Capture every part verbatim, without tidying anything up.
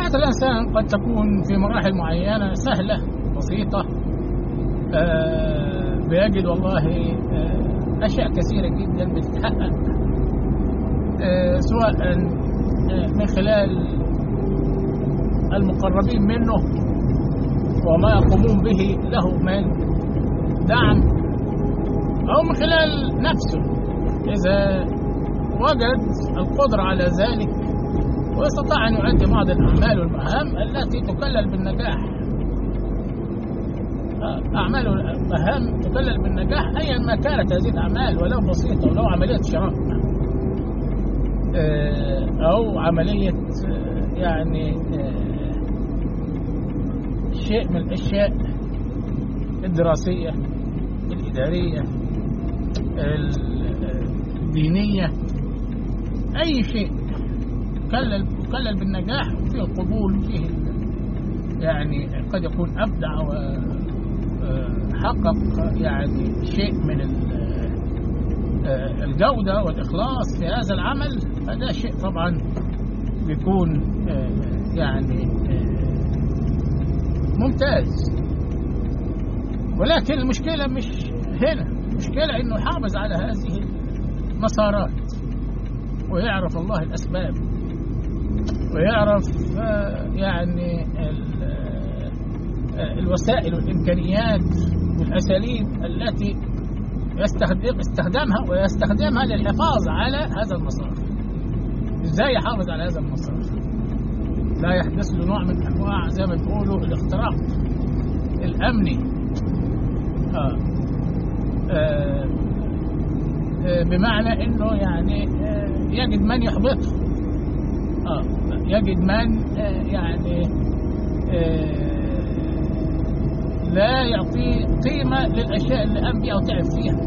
حياة الإنسان قد تكون في مراحل معينة سهلة بسيطة، آه بيجد والله آه أشياء كثيرة جدا بتتحقق، آه سواء آه من خلال المقربين منه وما يقومون به له من دعم، أو من خلال نفسه إذا وجد القدرة على ذلك ويستطيع أن يؤدي بعض الأعمال والمهام التي تكلل بالنجاح. أعمال والمهام تكلل بالنجاح أيا ما كانت هذه الأعمال، ولو بسيطة، ولو عملية شراء أو عملية يعني شيء من الأشياء الدراسية الإدارية الدينية، أي شيء كلل كلل بالنجاح وفيه القبول وفيه يعني قد يكون أبدع وحقق يعني شيء من الجودة والإخلاص في هذا العمل، فده شيء طبعا بيكون يعني ممتاز. ولكن المشكلة مش هنا، المشكلة إنه يحافظ على هذه المسارات ويعرف الله الأسباب ويعرف يعني الوسائل والإمكانيات والأساليب التي يستخدم استخدامها ويستخدمها للحفاظ على هذا المسار. إزاي يحافظ على هذا المسار؟ لا يحدث له نوع من أنواع زي ما بيقولوا الاختراق الأمني، آه. آه. آه. بمعنى إنه يعني آه يجد من يحبطه، آه. يجد من آه يعني آه لا يعطي قيمة للأشياء اللي قام بها وتعب فيها،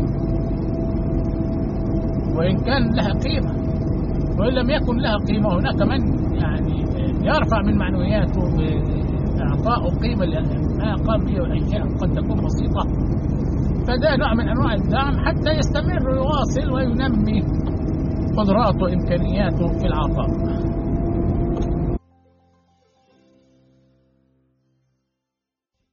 وإن كان لها قيمة، وإن لم يكن لها قيمة هناك من يعني يرفع من معنوياته بإعطاء قيمة لما قام به، والأشياء قد تكون بسيطة، فده نوع من أنواع الدعم حتى يستمر ويواصل وينمي قدراته وإمكانياته في العطاء.